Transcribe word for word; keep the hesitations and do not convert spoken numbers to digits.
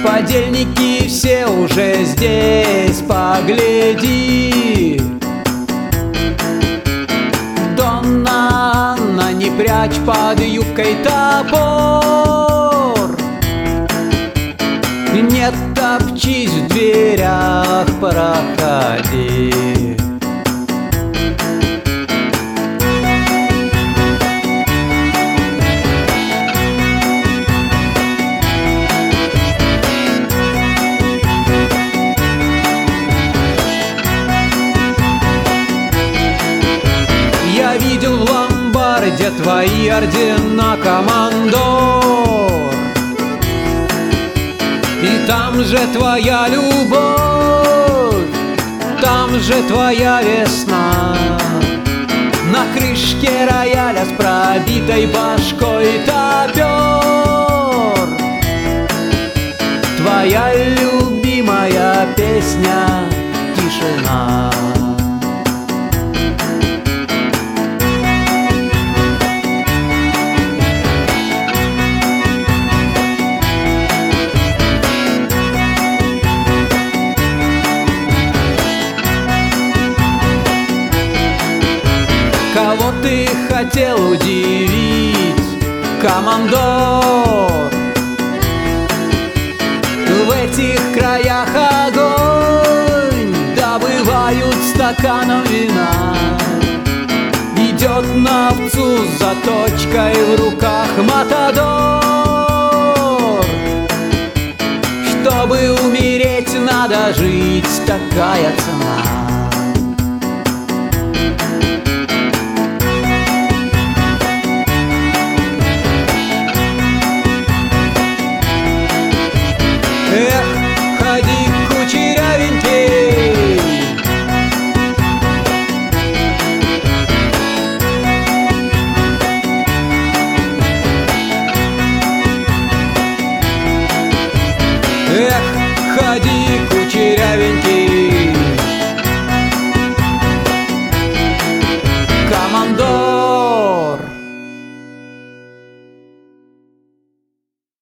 Подельники все уже здесь, погляди. Донна Анна, не прячь под юбкой топор. Не топчись в дверях, проходи. Я видел в ломбарде твои ордена, командор. И там же твоя любовь, там же твоя весна. На крышке рояля с пробитой башкой топер. Твоя любимая песня — тишина. Кого ты хотел удивить, командор? В этих краях огонь добывают стаканом вина. Идет на овцу с заточкой в руках матадор. Чтобы умереть, надо жить, такая цена.